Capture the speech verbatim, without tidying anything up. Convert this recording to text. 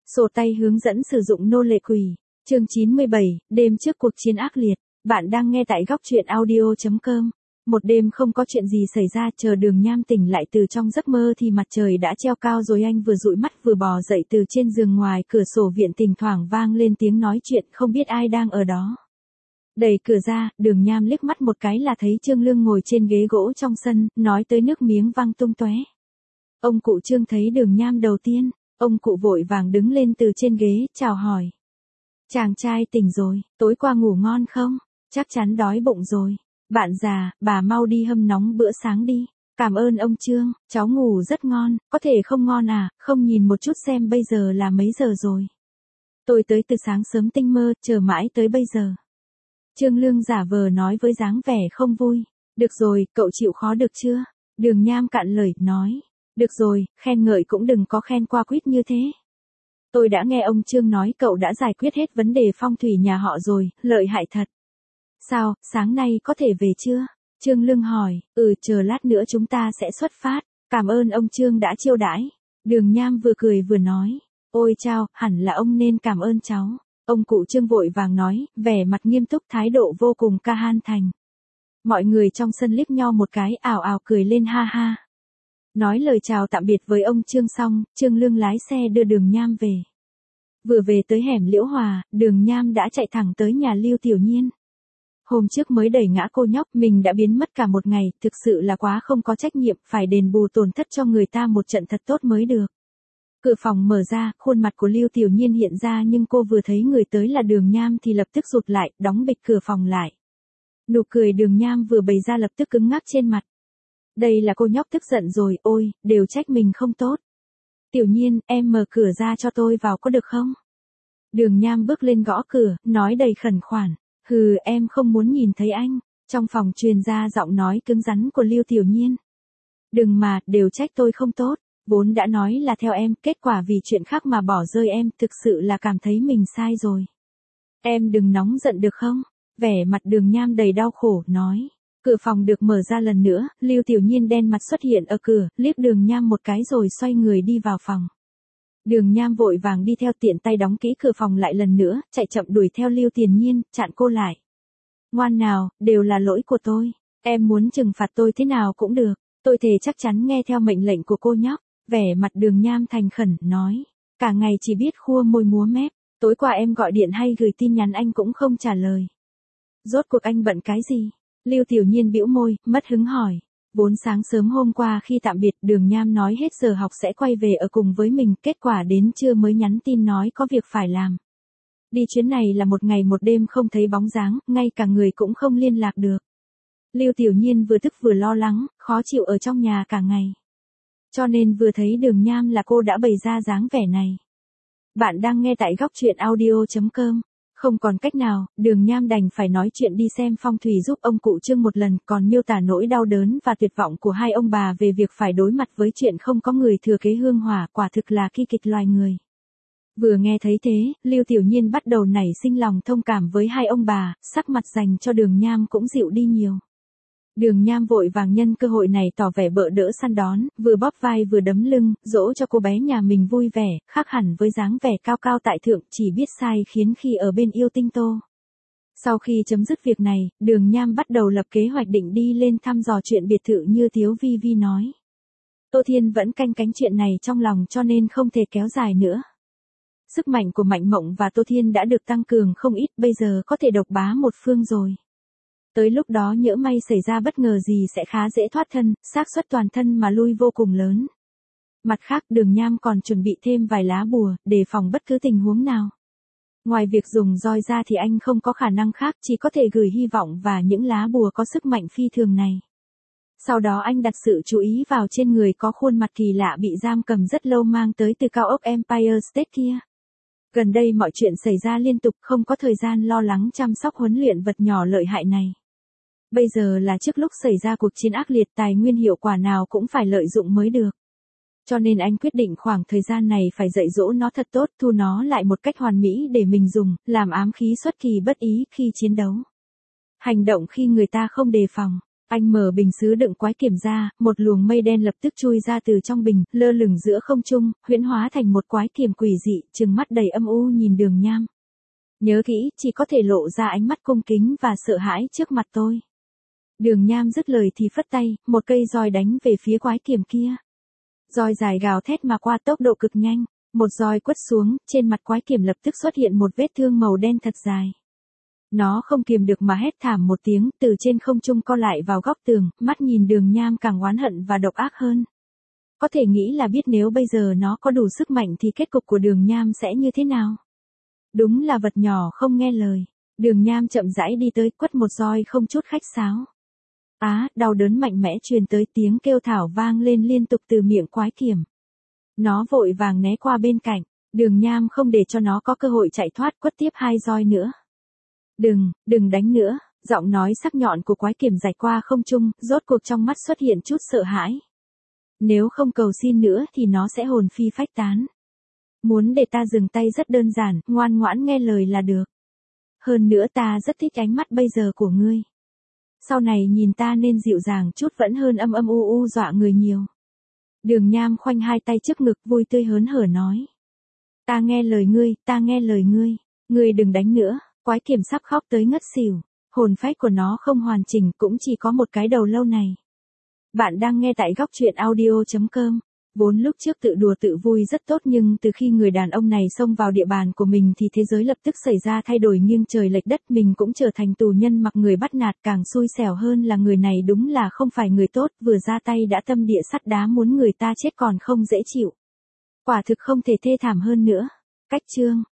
Sổ tay hướng dẫn sử dụng nô lệ quỷ. Chương chín mươi bảy, đêm trước cuộc chiến ác liệt. Bạn đang nghe tại góc truyện audio chấm com. Một đêm không có chuyện gì xảy ra, chờ Đường Nham tỉnh lại từ trong giấc mơ thì mặt trời đã treo cao rồi, anh vừa dụi mắt vừa bò dậy từ trên giường. Ngoài cửa sổ viện thỉnh thoảng vang lên tiếng nói chuyện, không biết ai đang ở đó. Đẩy cửa ra, Đường Nham liếc mắt một cái là thấy Trương Lương ngồi trên ghế gỗ trong sân, nói tới nước miếng văng tung tóe. Ông cụ Trương thấy Đường Nham đầu tiên, ông cụ vội vàng đứng lên từ trên ghế, chào hỏi. Chàng trai tỉnh rồi, tối qua ngủ ngon không? Chắc chắn đói bụng rồi. Bạn già, bà mau đi hâm nóng bữa sáng đi. Cảm ơn ông Trương, cháu ngủ rất ngon, có thể không ngon à, không nhìn một chút xem bây giờ là mấy giờ rồi. Tôi tới từ sáng sớm tinh mơ, chờ mãi tới bây giờ. Trương Lương giả vờ nói với dáng vẻ không vui. Được rồi, cậu chịu khó được chưa? Đường Nham cạn lời, nói. Được rồi, khen ngợi cũng đừng có khen qua quýt như thế. Tôi đã nghe ông Trương nói cậu đã giải quyết hết vấn đề phong thủy nhà họ rồi, lợi hại thật. Sao, sáng nay có thể về chưa? Trương Lương hỏi, ừ chờ lát nữa chúng ta sẽ xuất phát, cảm ơn ông Trương đã chiêu đãi. Đường Nham vừa cười vừa nói, ôi chao, hẳn là ông nên cảm ơn cháu. Ông cụ Trương vội vàng nói, vẻ mặt nghiêm túc, thái độ vô cùng ca han thành. Mọi người trong sân liếc nhau một cái, ảo ảo cười lên ha ha. Nói lời chào tạm biệt với ông Trương xong, Trương Lương lái xe đưa Đường Nham về. Vừa về tới hẻm Liễu Hòa, Đường Nham đã chạy thẳng tới nhà Lưu Tiểu Nhiên. Hôm trước mới đẩy ngã cô nhóc, mình đã biến mất cả một ngày, thực sự là quá không có trách nhiệm, phải đền bù tổn thất cho người ta một trận thật tốt mới được. Cửa phòng mở ra, khuôn mặt của Lưu Tiểu Nhiên hiện ra, nhưng cô vừa thấy người tới là Đường Nham thì lập tức rụt lại, đóng bịch cửa phòng lại. Nụ cười Đường Nham vừa bày ra lập tức cứng ngắc trên mặt. Đây là cô nhóc tức giận rồi, ôi, đều trách mình không tốt. Tiểu Nhiên, em mở cửa ra cho tôi vào có được không? Đường Nham bước lên gõ cửa, nói đầy khẩn khoản. Hừ, em không muốn nhìn thấy anh. Trong phòng truyền ra giọng nói cứng rắn của Lưu Tiểu Nhiên. Đừng mà, đều trách tôi không tốt. Vốn đã nói là theo em, kết quả vì chuyện khác mà bỏ rơi em, thực sự là cảm thấy mình sai rồi. Em đừng nóng giận được không? Vẻ mặt Đường Nham đầy đau khổ, nói. Cửa phòng được mở ra lần nữa, Lưu Tiểu Nhiên đen mặt xuất hiện ở cửa, liếc Đường Nham một cái rồi xoay người đi vào phòng. Đường Nham vội vàng đi theo, tiện tay đóng kỹ cửa phòng lại lần nữa, chạy chậm đuổi theo Lưu Tiền Nhiên, chặn cô lại. Ngoan nào, đều là lỗi của tôi. Em muốn trừng phạt tôi thế nào cũng được. Tôi thề chắc chắn nghe theo mệnh lệnh của cô nhóc. Vẻ mặt Đường Nham thành khẩn, nói. Cả ngày chỉ biết khua môi múa mép. Tối qua em gọi điện hay gửi tin nhắn anh cũng không trả lời. Rốt cuộc anh bận cái gì? Lưu Tiểu Nhiên bĩu môi, mất hứng hỏi. Vốn sáng sớm hôm qua khi tạm biệt, Đường Nham nói hết giờ học sẽ quay về ở cùng với mình, kết quả đến trưa mới nhắn tin nói có việc phải làm. Đi chuyến này là một ngày một đêm không thấy bóng dáng, ngay cả người cũng không liên lạc được. Lưu Tiểu Nhiên vừa tức vừa lo lắng, khó chịu ở trong nhà cả ngày. Cho nên vừa thấy Đường Nham là cô đã bày ra dáng vẻ này. Bạn đang nghe tại góc truyện audio chấm com. Không còn cách nào, Đường Nham đành phải nói chuyện đi xem phong thủy giúp ông cụ Trương một lần, còn miêu tả nỗi đau đớn và tuyệt vọng của hai ông bà về việc phải đối mặt với chuyện không có người thừa kế hương hỏa, quả thực là ki kịch loài người. Vừa nghe thấy thế, Lưu Tiểu Nhiên bắt đầu nảy sinh lòng thông cảm với hai ông bà, sắc mặt dành cho Đường Nham cũng dịu đi nhiều. Đường Nham vội vàng nhân cơ hội này tỏ vẻ bợ đỡ săn đón, vừa bóp vai vừa đấm lưng, dỗ cho cô bé nhà mình vui vẻ, khác hẳn với dáng vẻ cao cao tại thượng, chỉ biết sai khiến khi ở bên yêu tinh Tô. Sau khi chấm dứt việc này, Đường Nham bắt đầu lập kế hoạch định đi lên thăm dò chuyện biệt thự như Tiếu Vi Vi nói. Tô Thiên vẫn canh cánh chuyện này trong lòng cho nên không thể kéo dài nữa. Sức mạnh của Mạnh Mộng và Tô Thiên đã được tăng cường không ít, bây giờ có thể độc bá một phương rồi. Tới lúc đó nhỡ may xảy ra bất ngờ gì sẽ khá dễ thoát thân, xác suất toàn thân mà lui vô cùng lớn. Mặt khác, Đường Nham còn chuẩn bị thêm vài lá bùa, đề phòng bất cứ tình huống nào. Ngoài việc dùng roi ra thì anh không có khả năng khác, chỉ có thể gửi hy vọng và những lá bùa có sức mạnh phi thường này. Sau đó anh đặt sự chú ý vào trên người có khuôn mặt kỳ lạ bị giam cầm rất lâu mang tới từ cao ốc Empire State kia. Gần đây mọi chuyện xảy ra liên tục, không có thời gian lo lắng chăm sóc huấn luyện vật nhỏ lợi hại này. Bây giờ là trước lúc xảy ra cuộc chiến ác liệt, tài nguyên hiệu quả nào cũng phải lợi dụng mới được. Cho nên anh quyết định khoảng thời gian này phải dạy dỗ nó thật tốt, thu nó lại một cách hoàn mỹ để mình dùng, làm ám khí xuất kỳ bất ý khi chiến đấu. Hành động khi người ta không đề phòng. Anh mở bình sứ đựng quái kiểm ra, một luồng mây đen lập tức chui ra từ trong bình, lơ lửng giữa không trung, huyễn hóa thành một quái kiểm quỷ dị, trừng mắt đầy âm u nhìn Đường Nham. Nhớ kỹ, chỉ có thể lộ ra ánh mắt cung kính và sợ hãi trước mặt tôi. Đường Nham dứt lời thì phất tay, một cây roi đánh về phía quái kiểm kia. Roi dài gào thét mà qua tốc độ cực nhanh, một roi quất xuống, trên mặt quái kiểm lập tức xuất hiện một vết thương màu đen thật dài. Nó không kiềm được mà hét thảm một tiếng, từ trên không trung co lại vào góc tường, mắt nhìn Đường Nham càng oán hận và độc ác hơn. Có thể nghĩ là biết nếu bây giờ nó có đủ sức mạnh thì kết cục của Đường Nham sẽ như thế nào. Đúng là vật nhỏ không nghe lời. Đường Nham chậm rãi đi tới, quất một roi không chút khách sáo. Á, đau đớn mạnh mẽ truyền tới, tiếng kêu thảm vang lên liên tục từ miệng quái kiểm. Nó vội vàng né qua bên cạnh, Đường Nham không để cho nó có cơ hội chạy thoát, quất tiếp hai roi nữa. Đừng, đừng đánh nữa, giọng nói sắc nhọn của quái kiểm rạch qua không trung, rốt cuộc trong mắt xuất hiện chút sợ hãi. Nếu không cầu xin nữa thì nó sẽ hồn phi phách tán. Muốn để ta dừng tay rất đơn giản, ngoan ngoãn nghe lời là được. Hơn nữa ta rất thích ánh mắt bây giờ của ngươi. Sau này nhìn ta nên dịu dàng chút vẫn hơn âm âm u u dọa người nhiều. Đường Nham khoanh hai tay trước ngực, vui tươi hớn hở nói. Ta nghe lời ngươi, ta nghe lời ngươi, ngươi đừng đánh nữa. Quái kiểm sắp khóc tới ngất xỉu, hồn phách của nó không hoàn chỉnh, cũng chỉ có một cái đầu lâu này. Bạn đang nghe tại góc truyện audio chấm com. Vốn lúc trước tự đùa tự vui rất tốt, nhưng từ khi người đàn ông này xông vào địa bàn của mình thì thế giới lập tức xảy ra thay đổi nghiêng trời lệch đất, mình cũng trở thành tù nhân mặc người bắt nạt, càng xui xẻo hơn là người này đúng là không phải người tốt, vừa ra tay đã tâm địa sắt đá, muốn người ta chết còn không dễ chịu. Quả thực không thể thê thảm hơn nữa. Cách chương